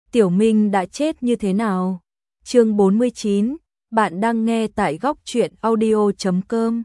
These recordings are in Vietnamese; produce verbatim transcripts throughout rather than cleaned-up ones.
Tiểu Minh đã chết như thế nào? Chương bốn mươi chín, bạn đang nghe tại góc truyện audio chấm com.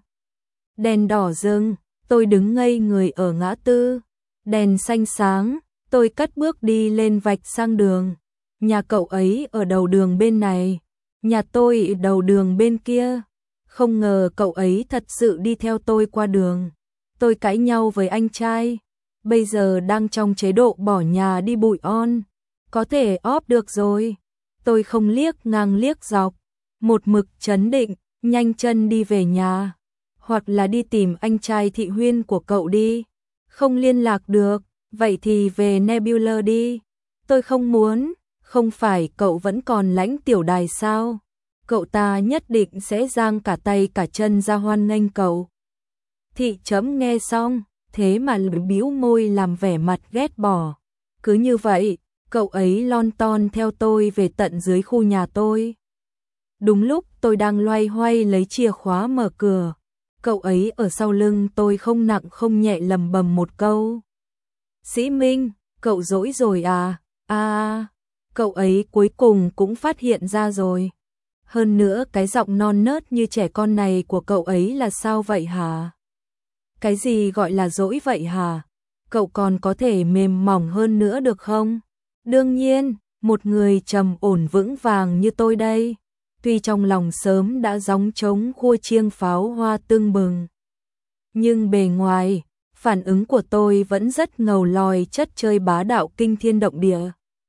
Đèn đỏ dừng, tôi đứng ngây người ở ngã tư. Đèn xanh sáng, tôi cất bước đi lên vạch sang đường. Nhà cậu ấy ở đầu đường bên này, nhà tôi ở đầu đường bên kia. Không ngờ cậu ấy thật sự đi theo tôi qua đường. Tôi cãi nhau với anh trai, bây giờ đang trong chế độ bỏ nhà đi bụi on. Có thể óp được rồi. Tôi không liếc ngang liếc dọc, một mực trấn định, nhanh chân đi về nhà. Hoặc là đi tìm anh trai Thị Huyên của cậu đi. Không liên lạc được, vậy thì về Nebula đi. Tôi không muốn, không phải cậu vẫn còn Lãnh Tiểu Đài sao? Cậu ta nhất định sẽ giang cả tay cả chân ra hoan nghênh cậu. Thị Chấm nghe xong, thế mà bĩu môi làm vẻ mặt ghét bỏ. Cứ như vậy, cậu ấy lon ton theo tôi về tận dưới khu nhà tôi. Đúng lúc tôi đang loay hoay lấy chìa khóa mở cửa, cậu ấy ở sau lưng tôi không nặng không nhẹ lầm bầm một câu. Sĩ Minh, cậu dỗi rồi à? À, cậu ấy cuối cùng cũng phát hiện ra rồi. Hơn nữa cái giọng non nớt như trẻ con này của cậu ấy là sao vậy hả? Cái gì gọi là dỗi vậy hả? Cậu còn có thể mềm mỏng hơn nữa được không? Đương nhiên, một người trầm ổn vững vàng như tôi đây, tuy trong lòng sớm đã gióng trống khua chiêng pháo hoa tưng bừng. Nhưng bề ngoài, phản ứng của tôi vẫn rất ngầu lòi chất chơi bá đạo kinh thiên động địa.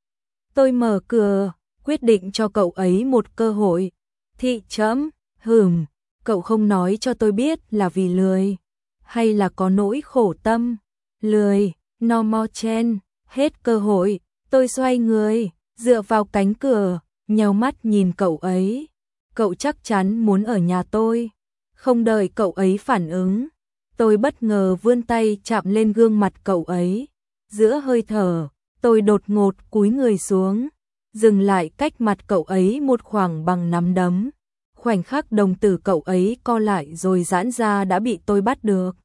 Tôi mở cửa, quyết định cho cậu ấy một cơ hội. Thị Chấm, hừm, cậu không nói cho tôi biết là vì lười, hay là có nỗi khổ tâm? Lười, no more chen, hết cơ hội. Tôi xoay người, dựa vào cánh cửa, nheo mắt nhìn cậu ấy. Cậu chắc chắn muốn ở nhà tôi. Không đợi cậu ấy phản ứng, tôi bất ngờ vươn tay chạm lên gương mặt cậu ấy. Giữa hơi thở, tôi đột ngột cúi người xuống, dừng lại cách mặt cậu ấy một khoảng bằng nắm đấm. Khoảnh khắc đồng tử cậu ấy co lại rồi giãn ra đã bị tôi bắt được.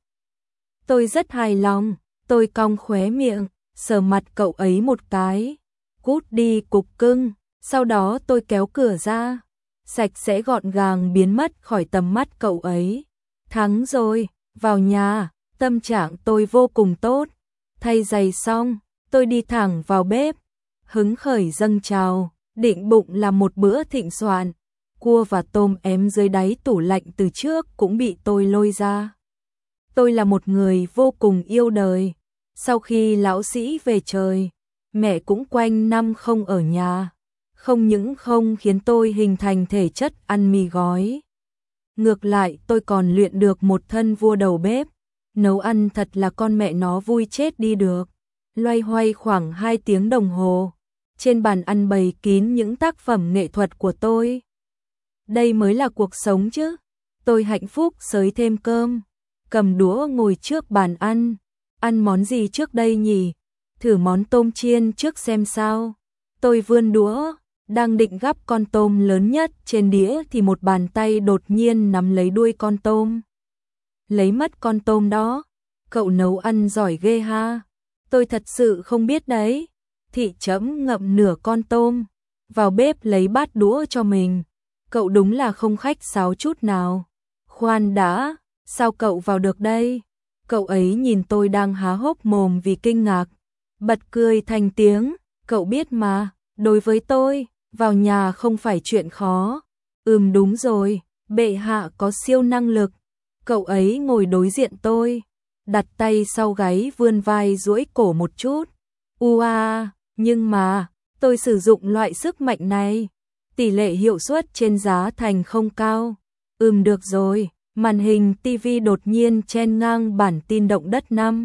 Tôi rất hài lòng, tôi cong khóe miệng, sờ mặt cậu ấy một cái. Cút đi cục cưng. Sau đó tôi kéo cửa ra, sạch sẽ gọn gàng biến mất khỏi tầm mắt cậu ấy. Thắng rồi, vào nhà, tâm trạng tôi vô cùng tốt. Thay giày xong, tôi đi thẳng vào bếp, hứng khởi dâng trào, định bụng làm một bữa thịnh soạn. Cua và tôm ém dưới đáy tủ lạnh từ trước cũng bị tôi lôi ra. Tôi là một người vô cùng yêu đời. Sau khi lão sĩ về trời, mẹ cũng quanh năm không ở nhà. Không những không khiến tôi hình thành thể chất ăn mì gói. Ngược lại tôi còn luyện được một thân vua đầu bếp. Nấu ăn thật là con mẹ nó vui chết đi được. Loay hoay khoảng hai tiếng đồng hồ. Trên bàn ăn bày kín những tác phẩm nghệ thuật của tôi. Đây mới là cuộc sống chứ. Tôi hạnh phúc xới thêm cơm, cầm đũa ngồi trước bàn ăn. Ăn món gì trước đây nhỉ? Thử món tôm chiên trước xem sao. Tôi vươn đũa, đang định gắp con tôm lớn nhất trên đĩa thì một bàn tay đột nhiên nắm lấy đuôi con tôm. Lấy mất con tôm đó. Cậu nấu ăn giỏi ghê ha. Tôi thật sự không biết đấy. Thị Chấm ngậm nửa con tôm, vào bếp lấy bát đũa cho mình. Cậu đúng là không khách sáo chút nào. Khoan đã, sao cậu vào được đây? Cậu ấy nhìn tôi đang há hốc mồm vì kinh ngạc, bật cười thành tiếng. Cậu biết mà, đối với tôi, vào nhà không phải chuyện khó. Ừm đúng rồi, bệ hạ có siêu năng lực. Cậu ấy ngồi đối diện tôi, đặt tay sau gáy vươn vai duỗi cổ một chút. Ua, nhưng mà, tôi sử dụng loại sức mạnh này, tỷ lệ hiệu suất trên giá thành không cao. Ừm được rồi. Màn hình ti vi đột nhiên chen ngang bản tin động đất năm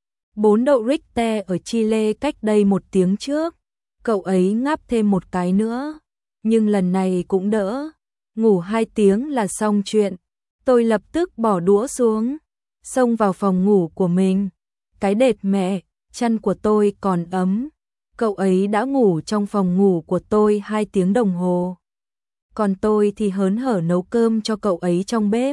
bốn độ Richter ở Chile cách đây một tiếng trước. Cậu ấy ngáp thêm một cái nữa, nhưng lần này cũng đỡ. Ngủ hai tiếng là xong chuyện. Tôi lập tức bỏ đũa xuống, xông vào phòng ngủ của mình. Cái đệt mẹ, chăn của tôi còn ấm. Cậu ấy đã ngủ trong phòng ngủ của tôi hai tiếng đồng hồ. Còn tôi thì hớn hở nấu cơm cho cậu ấy trong bếp.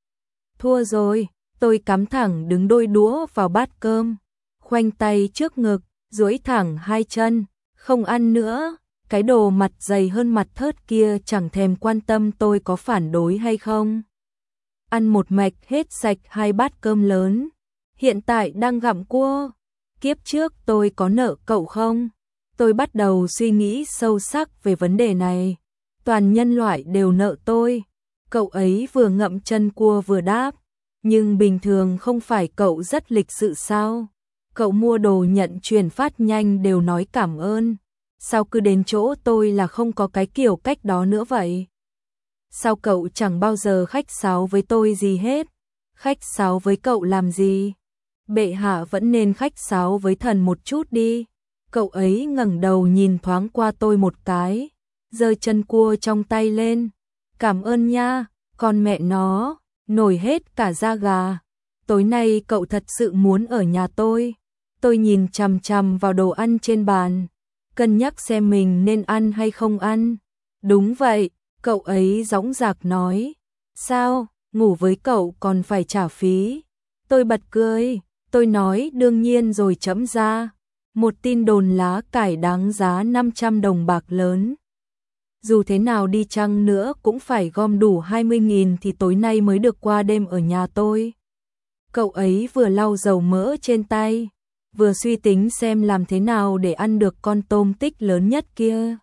Thua rồi, tôi cắm thẳng đứng đôi đũa vào bát cơm, khoanh tay trước ngực, duỗi thẳng hai chân, Không ăn nữa, cái đồ mặt dày hơn mặt thớt kia chẳng thèm quan tâm tôi có phản đối hay không. Ăn một mạch hết sạch hai bát cơm lớn, hiện tại đang gặm cua. Kiếp trước tôi có nợ cậu không? Tôi bắt đầu suy nghĩ sâu sắc về vấn đề này. Toàn nhân loại đều nợ tôi. Cậu ấy vừa ngậm chân cua vừa đáp. Nhưng bình thường không phải cậu rất lịch sự sao? Cậu mua đồ nhận chuyển phát nhanh đều nói cảm ơn. Sao cứ đến chỗ tôi là không có cái kiểu cách đó nữa vậy? Sao cậu chẳng bao giờ khách sáo với tôi gì hết? Khách sáo với cậu làm gì? Bệ hạ vẫn nên khách sáo với thần một chút đi. Cậu ấy ngẩng đầu nhìn thoáng qua tôi một cái, giơ chân cua trong tay lên. Cảm ơn nha, con mẹ nó, nổi hết cả da gà. Tối nay cậu thật sự muốn ở nhà tôi. Tôi nhìn chằm chằm vào đồ ăn trên bàn, cân nhắc xem mình nên ăn hay không ăn. Đúng vậy, cậu ấy dõng dạc nói. Sao, ngủ với cậu còn phải trả phí? Tôi bật cười, tôi nói đương nhiên rồi chấm ra. Một tin đồn lá cải đáng giá năm trăm đồng bạc lớn. Dù thế nào đi chăng nữa cũng phải gom đủ hai mươi nghìn thì tối nay mới được qua đêm ở nhà tôi. Cậu ấy vừa lau dầu mỡ trên tay, vừa suy tính xem làm thế nào để ăn được con tôm tích lớn nhất kia.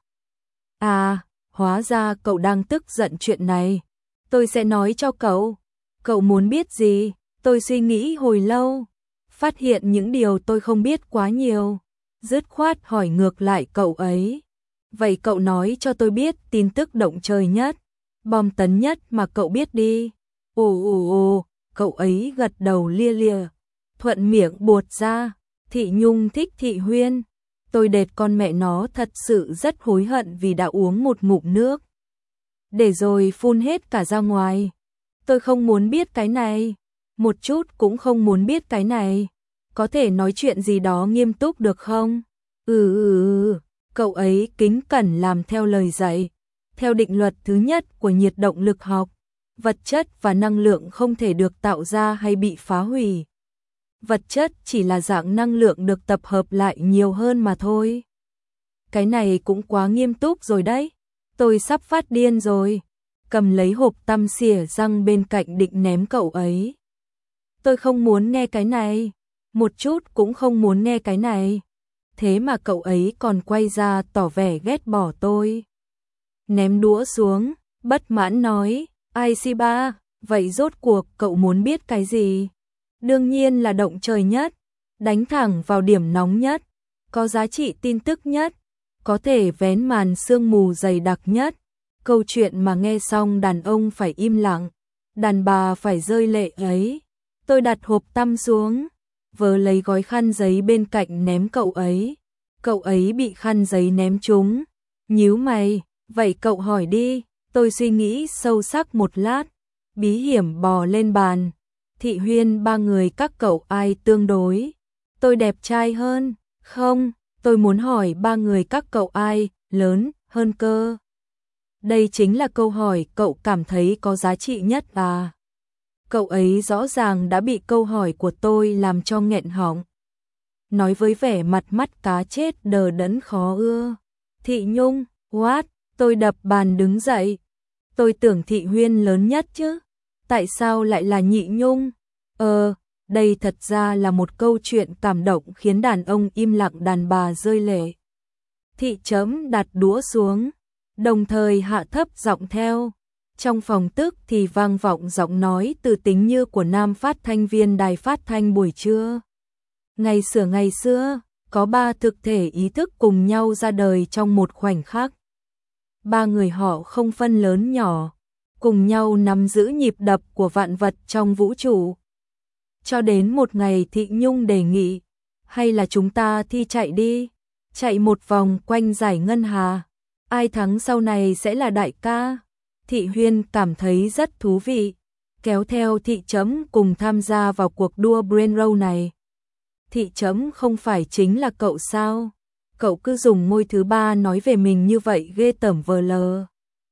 À, hóa ra cậu đang tức giận chuyện này. Tôi sẽ nói cho cậu. Cậu muốn biết gì? Tôi suy nghĩ hồi lâu, phát hiện những điều tôi không biết quá nhiều. Dứt khoát hỏi ngược lại cậu ấy. Vậy cậu nói cho tôi biết tin tức động trời nhất, bom tấn nhất mà cậu biết đi. Ồ ồ ồ, cậu ấy gật đầu lia lịa, thuận miệng buột ra. Thị Nhung thích Thị Huyên. Tôi đệt con mẹ nó thật sự rất hối hận vì đã uống một ngụm nước, để rồi phun hết cả ra ngoài. Tôi không muốn biết cái này, một chút cũng không muốn biết cái này. Có thể nói chuyện gì đó nghiêm túc được không? Ừ ừ ừ, cậu ấy kính cẩn làm theo lời dạy. Theo định luật thứ nhất của nhiệt động lực học, vật chất và năng lượng không thể được tạo ra hay bị phá hủy. Vật chất chỉ là dạng năng lượng được tập hợp lại nhiều hơn mà thôi. Cái này cũng quá nghiêm túc rồi đấy. Tôi sắp phát điên rồi. Cầm lấy hộp tăm xỉa răng bên cạnh định ném cậu ấy. Tôi không muốn nghe cái này. Một chút cũng không muốn nghe cái này. Thế mà cậu ấy còn quay ra tỏ vẻ ghét bỏ tôi. Ném đũa xuống, bất mãn nói, ai xê ba, vậy rốt cuộc cậu muốn biết cái gì? Đương nhiên là động trời nhất, đánh thẳng vào điểm nóng nhất, có giá trị tin tức nhất, có thể vén màn sương mù dày đặc nhất. Câu chuyện mà nghe xong đàn ông phải im lặng, đàn bà phải rơi lệ ấy. Tôi đặt hộp tăm xuống, vớ lấy gói khăn giấy bên cạnh ném cậu ấy. Cậu ấy bị khăn giấy ném trúng, nhíu mày, vậy cậu hỏi đi. Tôi suy nghĩ sâu sắc một lát, bí hiểm bò lên bàn. Thị Huyên ba người các cậu ai tương đối? Tôi đẹp trai hơn? Không, tôi muốn hỏi ba người các cậu ai lớn hơn cơ. Đây chính là câu hỏi cậu cảm thấy có giá trị nhất à? Cậu ấy rõ ràng đã bị câu hỏi của tôi làm cho nghẹn họng. Nói với vẻ mặt mắt cá chết đờ đẫn khó ưa. Thị Nhung, what? Tôi đập bàn đứng dậy. Tôi tưởng Thị Huyên lớn nhất chứ. Tại sao lại là Nhị Nhung? Ờ, đây thật ra là một câu chuyện cảm động khiến đàn ông im lặng đàn bà rơi lệ. Thị Chấm đặt đũa xuống, đồng thời hạ thấp giọng theo. Trong phòng tức thì vang vọng giọng nói từ tính như của nam phát thanh viên đài phát thanh buổi trưa. Ngày xưa ngày xưa, có ba thực thể ý thức cùng nhau ra đời trong một khoảnh khắc. Ba người họ không phân lớn nhỏ, cùng nhau nắm giữ nhịp đập của vạn vật trong vũ trụ. Cho đến một ngày Thị Nhung đề nghị, hay là chúng ta thi chạy đi, chạy một vòng quanh giải ngân hà, ai thắng sau này sẽ là đại ca. Thị Huyên cảm thấy rất thú vị, kéo theo Thị Chấm cùng tham gia vào cuộc đua brain roll này. Thị Chấm không phải chính là cậu sao? Cậu cứ dùng môi thứ ba nói về mình như vậy ghê tởm vờ lờ.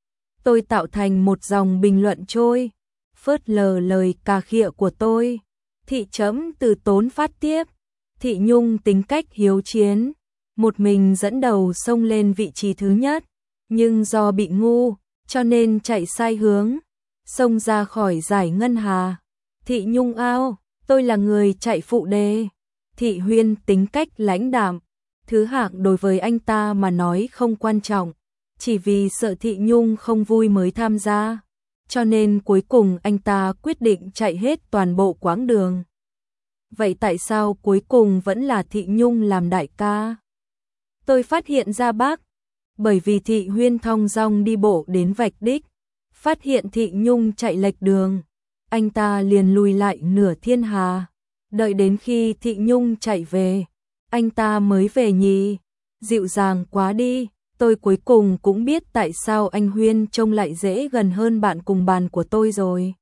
Tôi tạo thành một dòng bình luận trôi, phớt lờ lời cà khịa của tôi. Thị Chấm từ tốn phát tiếp. Thị Nhung tính cách hiếu chiến, một mình dẫn đầu xông lên vị trí thứ nhất, nhưng do bị ngu, cho nên chạy sai hướng, xông ra khỏi giải ngân hà. Thị Nhung ao, tôi là người chạy phụ đề. Thị Huyên tính cách lãnh đạm, thứ hạng đối với anh ta mà nói không quan trọng, chỉ vì sợ Thị Nhung không vui mới tham gia, cho nên cuối cùng anh ta quyết định chạy hết toàn bộ quãng đường. Vậy tại sao cuối cùng vẫn là Thị Nhung làm đại ca? Tôi phát hiện ra bác, bởi vì Thị Huyên thong dong đi bộ đến vạch đích, phát hiện Thị Nhung chạy lệch đường, anh ta liền lùi lại nửa thiên hà, đợi đến khi Thị Nhung chạy về, anh ta mới về nhỉ, dịu dàng quá đi. Tôi cuối cùng cũng biết tại sao anh Huyên trông lại dễ gần hơn bạn cùng bàn của tôi rồi.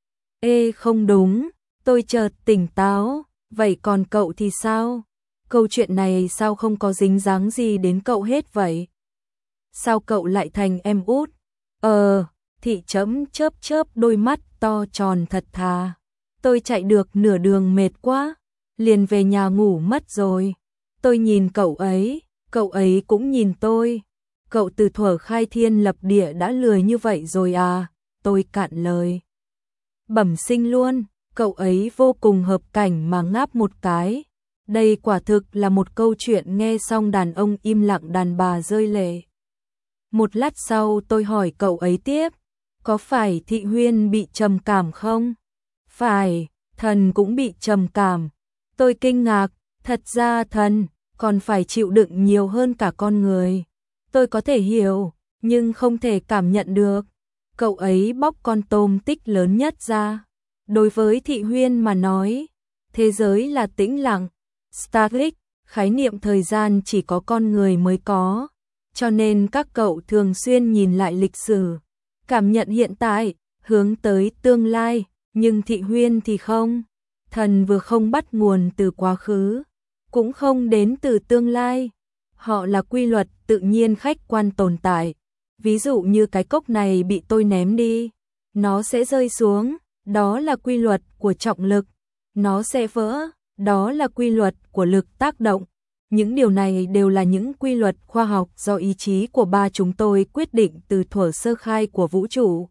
Ê không đúng, tôi chợt tỉnh táo, vậy còn cậu thì sao? Câu chuyện này sao không có dính dáng gì đến cậu hết vậy? Sao cậu lại thành em út? Ờ, Thị chấm chớp chớp đôi mắt to tròn thật thà. Tôi chạy được nửa đường mệt quá, liền về nhà ngủ mất rồi. Tôi nhìn cậu ấy, cậu ấy cũng nhìn tôi. Cậu từ thuở khai thiên lập địa đã lười như vậy rồi à? Tôi cạn lời. Bẩm sinh luôn, cậu ấy vô cùng hợp cảnh mà ngáp một cái. Đây quả thực là một câu chuyện nghe xong đàn ông im lặng đàn bà rơi lệ. Một lát sau tôi hỏi cậu ấy tiếp, có phải Thị Huyên bị trầm cảm không? Phải, thần cũng bị trầm cảm. Tôi kinh ngạc, thật ra thần còn phải chịu đựng nhiều hơn cả con người. Tôi có thể hiểu, nhưng không thể cảm nhận được. Cậu ấy bóc con tôm tích lớn nhất ra. Đối với Thị Huyên mà nói, thế giới là tĩnh lặng, static, khái niệm thời gian chỉ có con người mới có. Cho nên các cậu thường xuyên nhìn lại lịch sử, cảm nhận hiện tại, hướng tới tương lai, nhưng Thị Huyên thì không. Thần vừa không bắt nguồn từ quá khứ, cũng không đến từ tương lai. Họ là quy luật tự nhiên khách quan tồn tại. Ví dụ như cái cốc này bị tôi ném đi, nó sẽ rơi xuống, đó là quy luật của trọng lực. Nó sẽ vỡ, đó là quy luật của lực tác động. Những điều này đều là những quy luật khoa học do ý chí của ba chúng tôi quyết định từ thuở sơ khai của vũ trụ.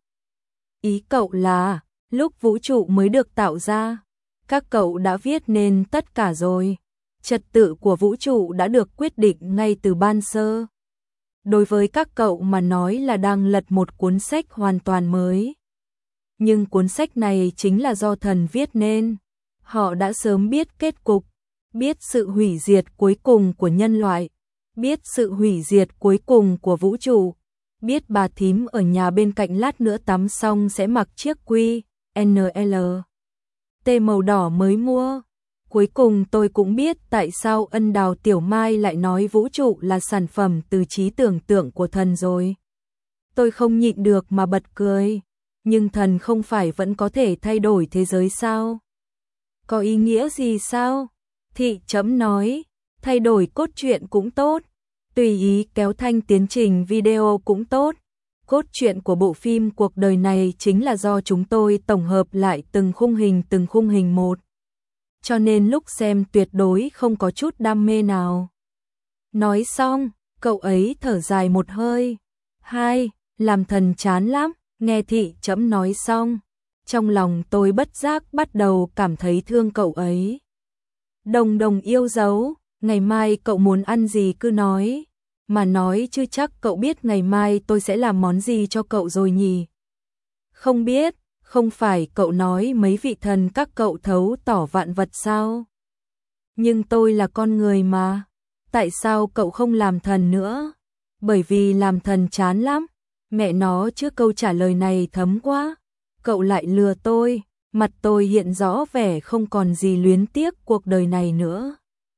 Ý cậu là, lúc vũ trụ mới được tạo ra, các cậu đã viết nên tất cả rồi. Trật tự của vũ trụ đã được quyết định ngay từ ban sơ. Đối với các cậu mà nói là đang lật một cuốn sách hoàn toàn mới. Nhưng cuốn sách này chính là do thần viết nên. Họ đã sớm biết kết cục, biết sự hủy diệt cuối cùng của nhân loại, biết sự hủy diệt cuối cùng của vũ trụ, biết bà thím ở nhà bên cạnh lát nữa tắm xong sẽ mặc chiếc quy en lờ tê màu đỏ mới mua. Cuối cùng tôi cũng biết tại sao Ân Đào Tiểu Mai lại nói vũ trụ là sản phẩm từ trí tưởng tượng của thần rồi. Tôi không nhịn được mà bật cười. Nhưng thần không phải vẫn có thể thay đổi thế giới sao? Có ý nghĩa gì sao? Thị chấm nói, thay đổi cốt truyện cũng tốt, tùy ý kéo thanh tiến trình video cũng tốt. Cốt truyện của bộ phim cuộc đời này chính là do chúng tôi tổng hợp lại từng khung hình từng khung hình một. Cho nên lúc xem tuyệt đối không có chút đam mê nào. Nói xong, cậu ấy thở dài một hơi. Hai, làm thần chán lắm, nghe thị chấm nói xong. Trong lòng tôi bất giác bắt đầu cảm thấy thương cậu ấy. Đồng đồng yêu dấu, ngày mai cậu muốn ăn gì cứ nói. Mà nói chứ chắc cậu biết ngày mai tôi sẽ làm món gì cho cậu rồi nhỉ? Không biết, không phải cậu nói mấy vị thần các cậu thấu tỏ vạn vật sao? Nhưng tôi là con người mà, tại sao cậu không làm thần nữa? Bởi vì làm thần chán lắm, mẹ nó chứ câu trả lời này thấm quá. Cậu lại lừa tôi, mặt tôi hiện rõ vẻ không còn gì luyến tiếc cuộc đời này nữa.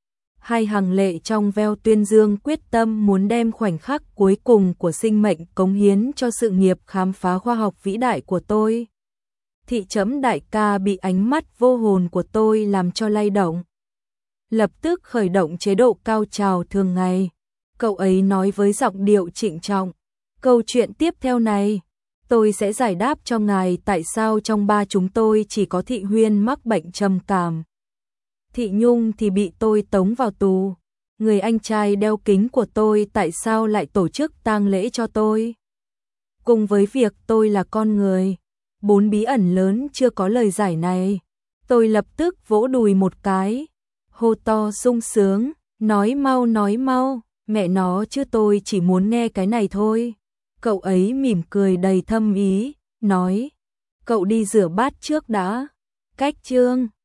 Hai hàng lệ trong veo tuyên dương quyết tâm muốn đem khoảnh khắc cuối cùng của sinh mệnh cống hiến cho sự nghiệp khám phá khoa học vĩ đại của tôi. Thị chấm đại ca bị ánh mắt vô hồn của tôi làm cho lay động. Lập tức khởi động chế độ cao trào thường ngày. Cậu ấy nói với giọng điệu trịnh trọng. Câu chuyện tiếp theo này, tôi sẽ giải đáp cho ngài tại sao trong ba chúng tôi chỉ có Thị Huyên mắc bệnh trầm cảm. Thị Nhung thì bị tôi tống vào tù. người anh trai đeo kính của tôi tại sao lại tổ chức tang lễ cho tôi? Cùng với việc tôi là con người, bốn bí ẩn lớn chưa có lời giải này. Tôi lập tức vỗ đùi một cái, hô to sung sướng, nói mau nói mau, mẹ nó chứ tôi chỉ muốn nghe cái này thôi. Cậu ấy mỉm cười đầy thâm ý, nói, cậu đi rửa bát trước đã. Cách chương